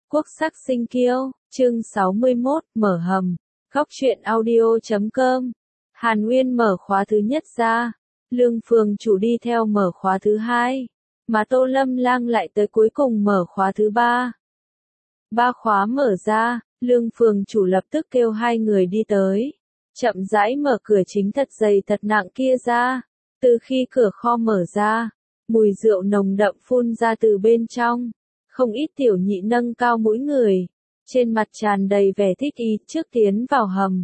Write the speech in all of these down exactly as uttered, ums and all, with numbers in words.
Quốc sắc sinh kiêu, chương sáu mươi mốt, mở hầm, góc truyện audio chấm com. Hàn Uyên mở khóa thứ nhất ra, Lương Phường Chủ đi theo mở khóa thứ hai, mà Tô Lâm Lang lại tới cuối cùng mở khóa thứ ba. Ba khóa mở ra, Lương Phường Chủ lập tức kêu hai người đi tới, chậm rãi mở cửa chính thật dày thật nặng kia ra. Từ khi cửa kho mở ra, mùi rượu nồng đậm phun ra từ bên trong. Không ít tiểu nhị nâng cao mũi người, trên mặt tràn đầy vẻ thích ý trước tiến vào hầm.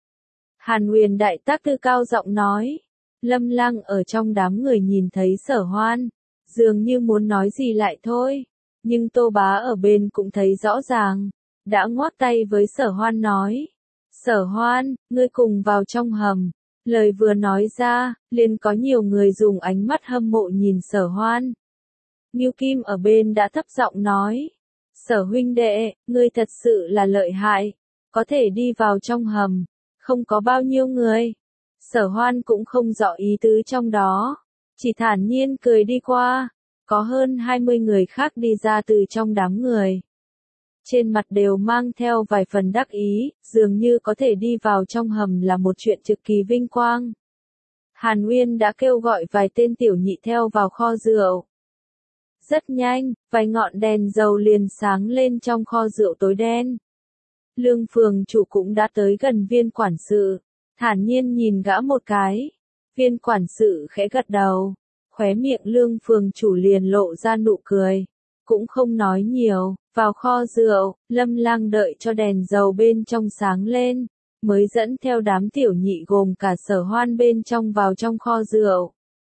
Hàn Huyền đại tác tư cao giọng nói, Lâm Lang ở trong đám người nhìn thấy Sở Hoan, dường như muốn nói gì lại thôi, nhưng Tô Bá ở bên cũng thấy rõ ràng, đã ngoắc tay với Sở Hoan nói, Sở Hoan, ngươi cùng vào trong hầm. Lời vừa nói ra, liền có nhiều người dùng ánh mắt hâm mộ nhìn Sở Hoan. Ngưu Kim ở bên đã thấp giọng nói, Sở huynh đệ, ngươi thật sự là lợi hại, có thể đi vào trong hầm, không có bao nhiêu người. Sở Hoan cũng không rõ ý tứ trong đó, chỉ thản nhiên cười đi qua, có hơn hai mươi người khác đi ra từ trong đám người. Trên mặt đều mang theo vài phần đắc ý, dường như có thể đi vào trong hầm là một chuyện cực kỳ vinh quang. Hàn Uyên đã kêu gọi vài tên tiểu nhị theo vào kho rượu. Rất nhanh, vài ngọn đèn dầu liền sáng lên trong kho rượu tối đen. Lương Phường Chủ cũng đã tới gần viên quản sự, thản nhiên nhìn gã một cái. Viên quản sự khẽ gật đầu, khóe miệng Lương Phường Chủ liền lộ ra nụ cười, cũng không nói nhiều. Vào kho rượu, Lâm Lang đợi cho đèn dầu bên trong sáng lên, mới dẫn theo đám tiểu nhị gồm cả Sở Hoan bên trong vào trong kho rượu.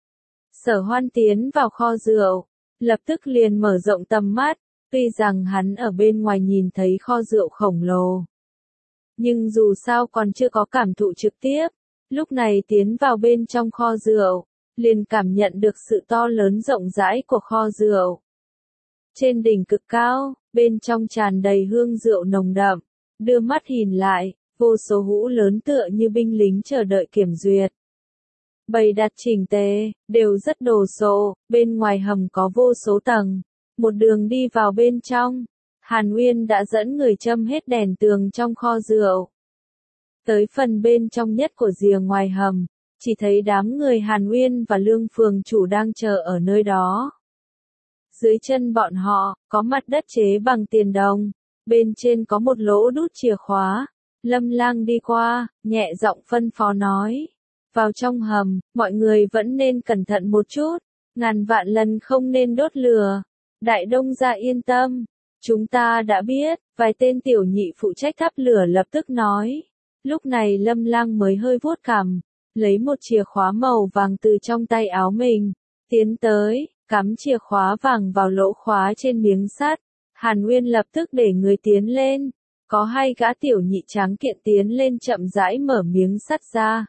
Sở Hoan tiến vào kho rượu, lập tức liền mở rộng tầm mắt, tuy rằng hắn ở bên ngoài nhìn thấy kho rượu khổng lồ. Nhưng dù sao còn chưa có cảm thụ trực tiếp, lúc này tiến vào bên trong kho rượu, liền cảm nhận được sự to lớn rộng rãi của kho rượu. Trên đỉnh cực cao, bên trong tràn đầy hương rượu nồng đậm, đưa mắt nhìn lại, vô số hũ lớn tựa như binh lính chờ đợi kiểm duyệt. Bày đặt chỉnh tề, đều rất đồ sộ, bên ngoài hầm có vô số tầng, một đường đi vào bên trong. Hàn Uyên đã dẫn người châm hết đèn tường trong kho rượu. Tới phần bên trong nhất của rìa ngoài hầm, chỉ thấy đám người Hàn Uyên và Lương Phường Chủ đang chờ ở nơi đó. Dưới chân bọn họ, có mặt đất chế bằng tiền đồng, bên trên có một lỗ đút chìa khóa. Lâm Lang đi qua, nhẹ giọng phân phó nói, vào trong hầm, mọi người vẫn nên cẩn thận một chút, ngàn vạn lần không nên đốt lửa. Đại Đông gia yên tâm, chúng ta đã biết, vài tên tiểu nhị phụ trách thắp lửa lập tức nói. Lúc này Lâm Lang mới hơi vuốt cằm, lấy một chìa khóa màu vàng từ trong tay áo mình, tiến tới, cắm chìa khóa vàng vào lỗ khóa trên miếng sắt. Hàn Uyên lập tức để người tiến lên, có hai gã tiểu nhị tráng kiện tiến lên chậm rãi mở miếng sắt ra.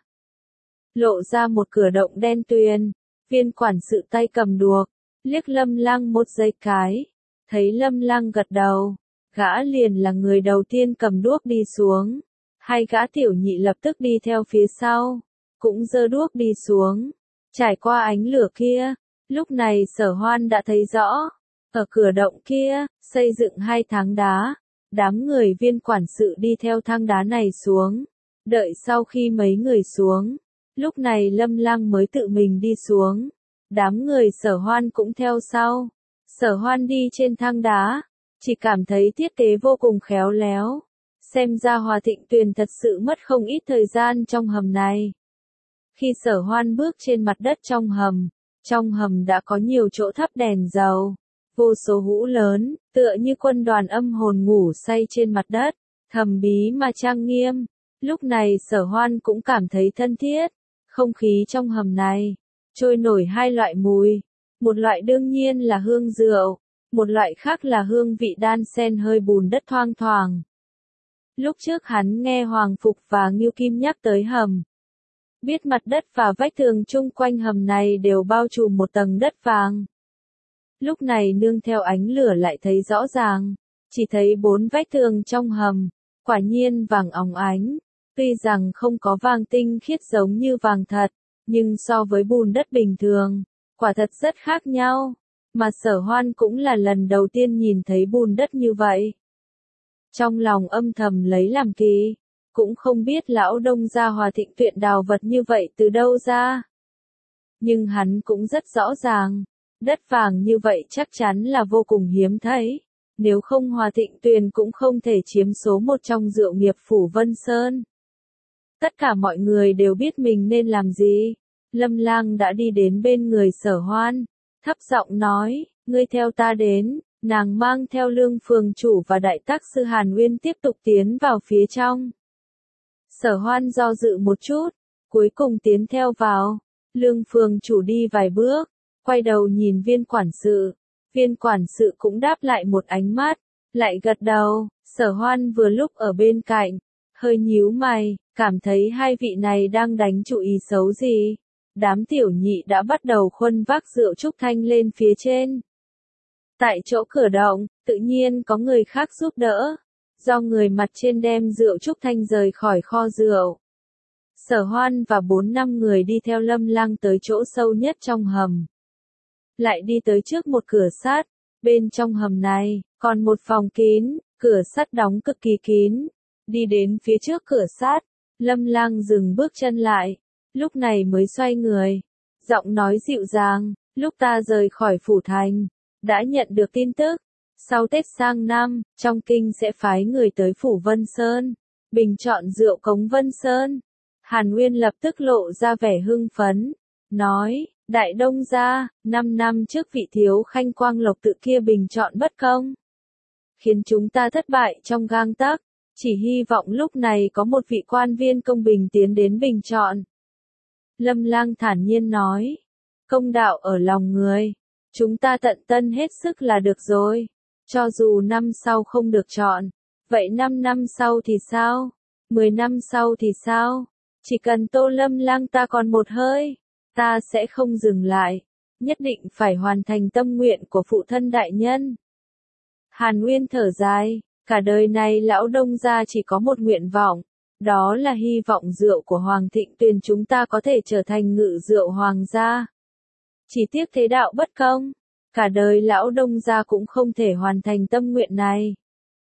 Lộ ra một cửa động đen tuyền, viên quản sự tay cầm đuộc, liếc Lâm Lang một giây cái, thấy Lâm Lang gật đầu, gã liền là người đầu tiên cầm đuốc đi xuống. Hai gã tiểu nhị lập tức đi theo phía sau, cũng giơ đuốc đi xuống, trải qua ánh lửa kia. Lúc này Sở Hoan đã thấy rõ, ở cửa động kia, xây dựng hai thang đá, đám người viên quản sự đi theo thang đá này xuống, đợi sau khi mấy người xuống, lúc này Lâm Lang mới tự mình đi xuống, đám người Sở Hoan cũng theo sau. Sở Hoan đi trên thang đá, chỉ cảm thấy thiết kế vô cùng khéo léo, xem ra Hòa Thịnh Tuyền thật sự mất không ít thời gian trong hầm này. Khi Sở Hoan bước trên mặt đất trong hầm, trong hầm đã có nhiều chỗ thắp đèn dầu, vô số hũ lớn, tựa như quân đoàn âm hồn ngủ say trên mặt đất, thầm bí mà trang nghiêm. Lúc này Sở Hoan cũng cảm thấy thân thiết, không khí trong hầm này, trôi nổi hai loại mùi, một loại đương nhiên là hương rượu, một loại khác là hương vị đan xen hơi bùn đất thoang thoảng. Lúc trước hắn nghe Hoàng Phục và Ngưu Kim nhắc tới hầm, biết mặt đất và vách tường chung quanh hầm này đều bao trùm một tầng đất vàng. Lúc này nương theo ánh lửa lại thấy rõ ràng, chỉ thấy bốn vách tường trong hầm, quả nhiên vàng óng ánh, tuy rằng không có vàng tinh khiết giống như vàng thật, nhưng so với bùn đất bình thường, quả thật rất khác nhau, mà Sở Hoan cũng là lần đầu tiên nhìn thấy bùn đất như vậy. trong lòng âm thầm lấy làm kỳ, cũng không biết lão Đông gia Hòa Thịnh Tuyền đào vật như vậy từ đâu ra. Nhưng hắn cũng rất rõ ràng, đất vàng như vậy chắc chắn là vô cùng hiếm thấy, nếu không Hòa Thịnh Tuyền cũng không thể chiếm số một trong rượu nghiệp phủ Vân Sơn. Tất cả mọi người đều biết mình nên làm gì. Lâm Lang đã đi đến bên người Sở Hoan, thấp giọng nói, ngươi theo ta đến. Nàng mang theo Lương phường chủ và đại tác sư Hàn Uyên tiếp tục tiến vào phía trong. Sở Hoan do dự một chút, cuối cùng tiến theo vào. Lương phường chủ đi vài bước, quay đầu nhìn viên quản sự. Viên quản sự cũng đáp lại một ánh mắt, lại gật đầu. Sở Hoan vừa lúc ở bên cạnh, hơi nhíu mày, cảm thấy hai vị này đang đánh chủ ý xấu gì. Đám tiểu nhị đã bắt đầu khuân vác rượu trúc thanh lên phía trên. Tại chỗ cửa động, tự nhiên có người khác giúp đỡ. Do người mặt trên đem rượu trúc thanh rời khỏi kho rượu. Sở Hoan và bốn năm người đi theo Lâm Lang tới chỗ sâu nhất trong hầm. Lại đi tới trước một cửa sắt. Bên trong hầm này, còn một phòng kín, cửa sắt đóng cực kỳ kín. Đi đến phía trước cửa sắt, Lâm Lang dừng bước chân lại. Lúc này mới xoay người. Giọng nói dịu dàng, lúc ta rời khỏi phủ thành. Đã nhận được tin tức, sau Tết sang năm, trong kinh sẽ phái người tới phủ Vân Sơn, bình chọn rượu cống Vân Sơn. Hàn Uyên lập tức lộ ra vẻ hưng phấn, nói, Đại Đông gia, năm năm trước vị thiếu khanh Quang Lộc tự kia bình chọn bất công, khiến chúng ta thất bại trong gang tấc, chỉ hy vọng lúc này có một vị quan viên công bình tiến đến bình chọn. Lâm Lang thản nhiên nói, công đạo ở lòng người. Chúng ta tận tân hết sức là được rồi. Cho dù năm sau không được chọn, vậy năm năm sau thì sao? Mười năm sau thì sao? Chỉ cần Tô Lâm Lang ta còn một hơi, ta sẽ không dừng lại. Nhất định phải hoàn thành tâm nguyện của phụ thân đại nhân. Hàn Uyên thở dài, cả đời này lão Đông gia chỉ có một nguyện vọng. Đó là hy vọng rượu của Hoàng Thịnh Tuyền chúng ta có thể trở thành ngự rượu hoàng gia. Chỉ tiếc thế đạo bất công, cả đời lão Đông gia cũng không thể hoàn thành tâm nguyện này.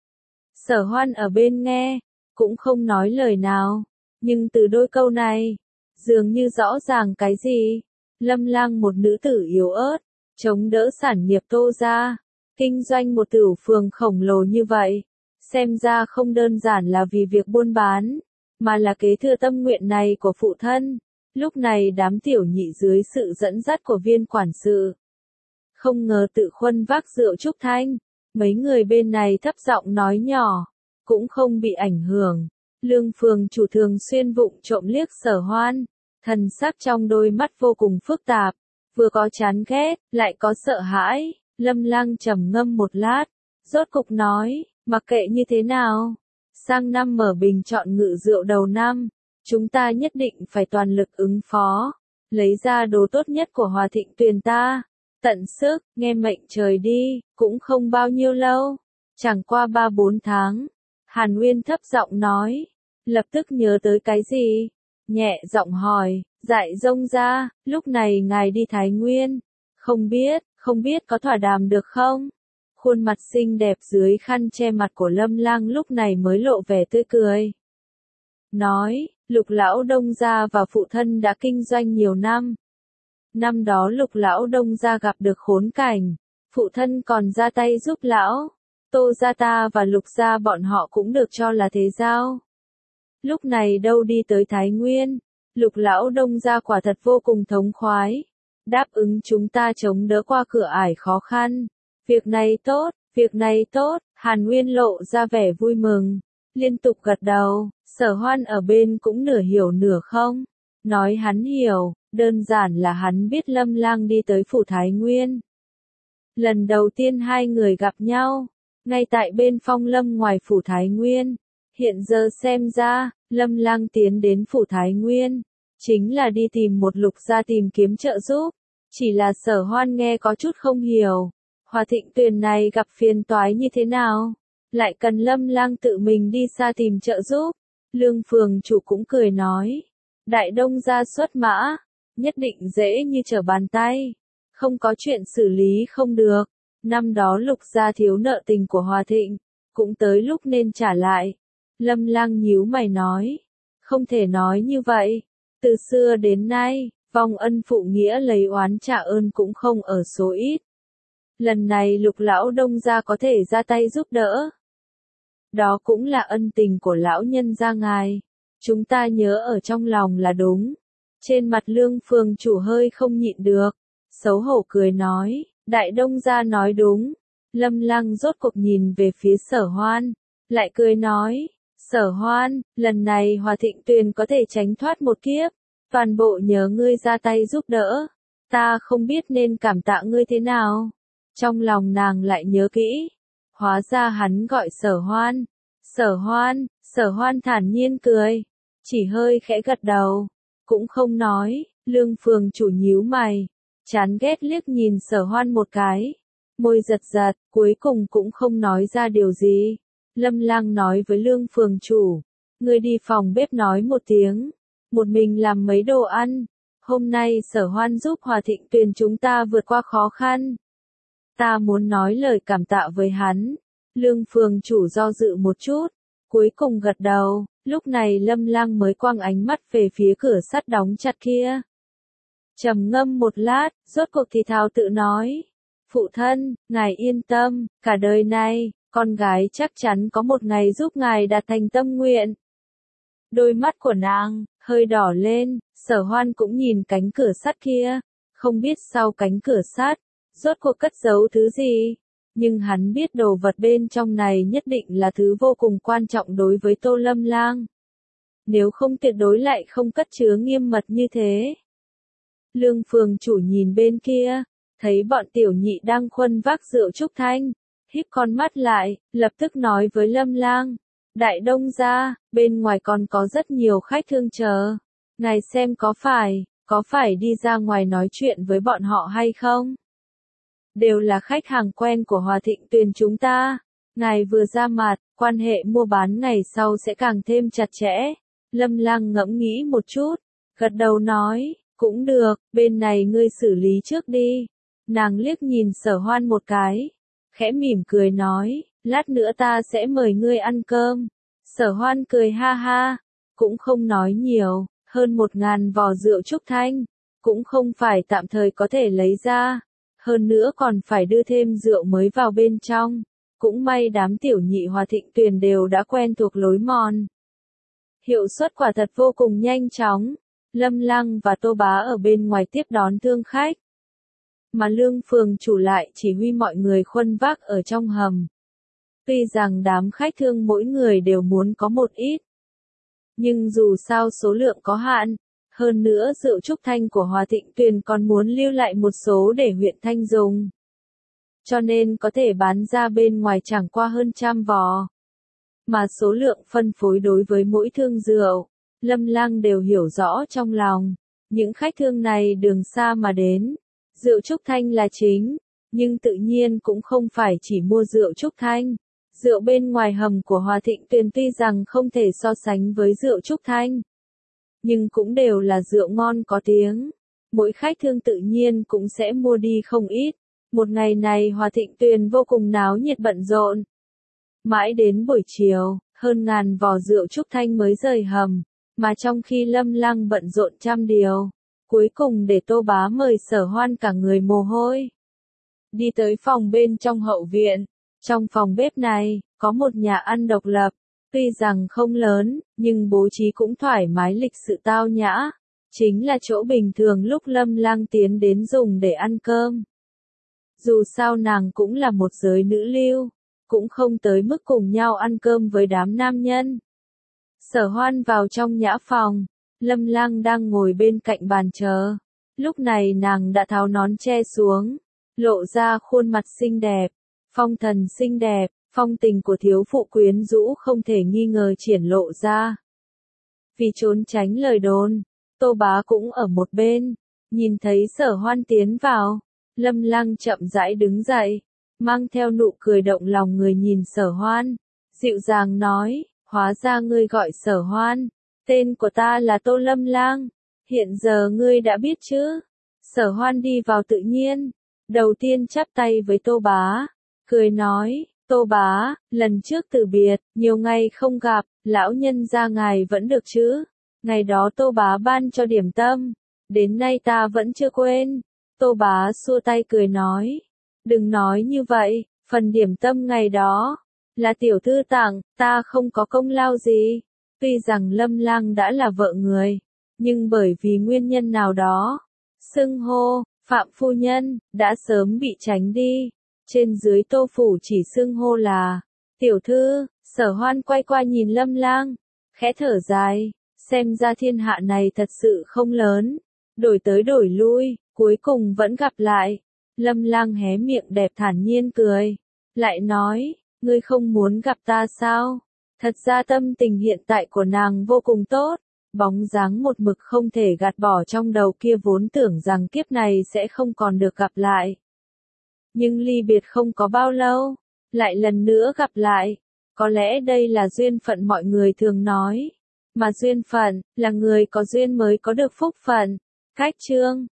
Sở Hoan ở bên nghe, cũng không nói lời nào, nhưng từ đôi câu này, dường như rõ ràng cái gì. Lâm Lang một nữ tử yếu ớt, chống đỡ sản nghiệp Tô gia, kinh doanh một tửu phường khổng lồ như vậy, xem ra không đơn giản là vì việc buôn bán, mà là kế thừa tâm nguyện này của phụ thân. Lúc này đám tiểu nhị dưới sự dẫn dắt của viên quản sự, không ngờ tự khuân vác rượu trúc thanh, mấy người bên này thấp giọng nói nhỏ, cũng không bị ảnh hưởng. Lương phường chủ thường xuyên vụng trộm liếc Sở Hoan, thần sắc trong đôi mắt vô cùng phức tạp, vừa có chán ghét, lại có sợ hãi. Lâm Lang trầm ngâm một lát, rốt cục nói, mặc kệ như thế nào, sang năm mở bình chọn ngự rượu đầu năm. Chúng ta nhất định phải toàn lực ứng phó, lấy ra đồ tốt nhất của Hòa Thịnh Tuyền ta, tận sức, nghe mệnh trời đi, cũng không bao nhiêu lâu, chẳng qua ba bốn tháng. Hàn Uyên thấp giọng nói, lập tức nhớ tới cái gì, nhẹ giọng hỏi, Dại Dông gia, lúc này ngài đi Thái Nguyên, không biết, không biết có thỏa đàm được không? Khuôn mặt xinh đẹp dưới khăn che mặt của Lâm Lang lúc này mới lộ vẻ tươi cười. Nói, Lục lão Đông gia và phụ thân đã kinh doanh nhiều năm. Năm đó Lục lão Đông gia gặp được khốn cảnh, phụ thân còn ra tay giúp lão. Tô gia ta và Lục gia bọn họ cũng được cho là thế giao. Lúc này đâu đi tới Thái Nguyên, Lục lão Đông gia quả thật vô cùng thống khoái, đáp ứng chúng ta chống đỡ qua cửa ải khó khăn. Việc này tốt, việc này tốt. Hàn Uyên lộ ra vẻ vui mừng, liên tục gật đầu. Sở Hoan ở bên cũng nửa hiểu nửa không, nói hắn hiểu, đơn giản là hắn biết Lâm Lang đi tới phủ Thái Nguyên. Lần đầu tiên hai người gặp nhau, ngay tại bên phong lâm ngoài phủ Thái Nguyên. Hiện giờ xem ra, Lâm Lang tiến đến phủ Thái Nguyên, chính là đi tìm một Lục gia tìm kiếm trợ giúp. Chỉ là Sở Hoan nghe có chút không hiểu, Hòa Thịnh Tuyền này gặp phiền toái như thế nào, lại cần Lâm Lang tự mình đi xa tìm trợ giúp. Lương phường chủ cũng cười nói, Đại Đông gia xuất mã, nhất định dễ như trở bàn tay, không có chuyện xử lý không được. Năm đó Lục gia thiếu nợ tình của Hòa Thịnh, cũng tới lúc nên trả lại. Lâm Lang nhíu mày nói, không thể nói như vậy, từ xưa đến nay, vong ân phụ nghĩa lấy oán trả ơn cũng không ở số ít. Lần này Lục lão đông gia có thể ra tay giúp đỡ. Đó cũng là ân tình của lão nhân gia ngài. Chúng ta nhớ ở trong lòng là đúng. Trên mặt Lương phường chủ hơi không nhịn được. Xấu hổ cười nói, đại đông gia nói đúng. Lâm Lang rốt cuộc nhìn về phía Sở Hoan. Lại cười nói, Sở Hoan, lần này Hòa Thịnh Tuyền có thể tránh thoát một kiếp. Toàn bộ nhớ ngươi ra tay giúp đỡ. Ta không biết nên cảm tạ ngươi thế nào. Trong lòng nàng lại nhớ kỹ. Hóa ra hắn gọi Sở Hoan. Sở Hoan, Sở Hoan thản nhiên cười. Chỉ hơi khẽ gật đầu. Cũng không nói. Lương phường chủ nhíu mày. Chán ghét liếc nhìn Sở Hoan một cái. Môi giật giật, cuối cùng cũng không nói ra điều gì. Lâm Lang nói với Lương phường chủ. Ngươi đi phòng bếp nói một tiếng. Một mình làm mấy đồ ăn. Hôm nay Sở Hoan giúp Hòa Thịnh Tuyền chúng ta vượt qua khó khăn. Ta muốn nói lời cảm tạ với hắn. Lương phường chủ do dự một chút. Cuối cùng gật đầu. Lúc này Lâm Lang mới quăng ánh mắt về phía cửa sắt đóng chặt kia. Trầm ngâm một lát, rốt cuộc thì thào tự nói. Phụ thân, ngài yên tâm, cả đời này, con gái chắc chắn có một ngày giúp ngài đạt thành tâm nguyện. Đôi mắt của nàng, hơi đỏ lên, Sở Hoan cũng nhìn cánh cửa sắt kia. Không biết sau cánh cửa sắt, rốt cuộc cất giấu thứ gì. Nhưng hắn biết đồ vật bên trong này nhất định là thứ vô cùng quan trọng đối với Tô Lâm Lang. Nếu không tuyệt đối lại không cất chứa nghiêm mật như thế. Lương phường chủ nhìn bên kia, thấy bọn tiểu nhị đang khuân vác rượu trúc thanh, híp con mắt lại, lập tức nói với Lâm Lang, đại đông gia, bên ngoài còn có rất nhiều khách thương chờ, ngài xem có phải, có phải đi ra ngoài nói chuyện với bọn họ hay không? Đều là khách hàng quen của Hòa Thịnh Tuyền chúng ta, ngài vừa ra mặt, quan hệ mua bán ngày sau sẽ càng thêm chặt chẽ. Lâm Lang ngẫm nghĩ một chút, gật đầu nói, cũng được, bên này ngươi xử lý trước đi. Nàng liếc nhìn Sở Hoan một cái, khẽ mỉm cười nói, lát nữa ta sẽ mời ngươi ăn cơm. Sở Hoan cười ha ha, cũng không nói nhiều, hơn một ngàn vò rượu trúc thanh, cũng không phải tạm thời có thể lấy ra, hơn nữa còn phải đưa thêm rượu mới vào bên trong. Cũng may đám tiểu nhị Hòa Thịnh Tuyền đều đã quen thuộc lối mòn. Hiệu suất quả thật vô cùng nhanh chóng. Lâm Lang và Tô Bá ở bên ngoài tiếp đón thương khách. Mà Lương phường chủ lại chỉ huy mọi người khuân vác ở trong hầm. Tuy rằng đám khách thương mỗi người đều muốn có một ít. Nhưng dù sao số lượng có hạn. Hơn nữa rượu trúc thanh của Hòa Thịnh Tuyền còn muốn lưu lại một số để huyện Thanh dùng. Cho nên có thể bán ra bên ngoài chẳng qua hơn trăm vò. Mà số lượng phân phối đối với mỗi thương rượu, Lâm Lang đều hiểu rõ trong lòng. Những khách thương này đường xa mà đến. Rượu trúc thanh là chính, nhưng tự nhiên cũng không phải chỉ mua rượu trúc thanh. Rượu bên ngoài hầm của Hòa Thịnh Tuyền tuy rằng không thể so sánh với rượu trúc thanh, nhưng cũng đều là rượu ngon có tiếng. Mỗi khách thương tự nhiên cũng sẽ mua đi không ít. Một ngày này Hòa Thịnh Tuyền vô cùng náo nhiệt bận rộn. Mãi đến buổi chiều, hơn ngàn vò rượu trúc thanh mới rời hầm, mà trong khi Lâm Lang bận rộn trăm điều, cuối cùng để Tô Bá mời Sở Hoan cả người mồ hôi. Đi tới phòng bên trong hậu viện, trong phòng bếp này, có một nhà ăn độc lập, tuy rằng không lớn, nhưng bố trí cũng thoải mái lịch sự tao nhã, chính là chỗ bình thường lúc Lâm Lang tiến đến dùng để ăn cơm. Dù sao nàng cũng là một giới nữ lưu, cũng không tới mức cùng nhau ăn cơm với đám nam nhân. Sở Hoan vào trong nhã phòng, Lâm Lang đang ngồi bên cạnh bàn chờ. Lúc này nàng đã tháo nón che xuống, lộ ra khuôn mặt xinh đẹp, phong thần xinh đẹp, phong tình của thiếu phụ quyến rũ không thể nghi ngờ triển lộ ra. Vì trốn tránh lời đồn, Tô Bá cũng ở một bên, nhìn thấy Sở Hoan tiến vào, Lâm Lang chậm rãi đứng dậy, mang theo nụ cười động lòng người nhìn Sở Hoan, dịu dàng nói, hóa ra ngươi gọi Sở Hoan, tên của ta là Tô Lâm Lang, hiện giờ ngươi đã biết chứ? Sở Hoan đi vào tự nhiên, đầu tiên chắp tay với Tô Bá, cười nói, Tô bá, lần trước từ biệt, nhiều ngày không gặp, lão nhân gia ngài vẫn được chứ? Ngày đó Tô bá ban cho điểm tâm, đến nay ta vẫn chưa quên. Tô bá xua tay cười nói, đừng nói như vậy, phần điểm tâm ngày đó, là tiểu thư tặng, ta không có công lao gì. Tuy rằng Lâm Lang đã là vợ người, nhưng bởi vì nguyên nhân nào đó, xưng hô, Phạm phu nhân, đã sớm bị tránh đi. Trên dưới Tô phủ chỉ xưng hô là, tiểu thư. Sở Hoan quay qua nhìn Lâm Lang, khẽ thở dài, xem ra thiên hạ này thật sự không lớn, đổi tới đổi lui, cuối cùng vẫn gặp lại. Lâm Lang hé miệng đẹp thản nhiên cười, lại nói, ngươi không muốn gặp ta sao? Thật ra tâm tình hiện tại của nàng vô cùng tốt, bóng dáng một mực không thể gạt bỏ trong đầu kia vốn tưởng rằng kiếp này sẽ không còn được gặp lại. Nhưng ly biệt không có bao lâu, lại lần nữa gặp lại, có lẽ đây là duyên phận mọi người thường nói, mà duyên phận, là người có duyên mới có được phúc phận. Cách chương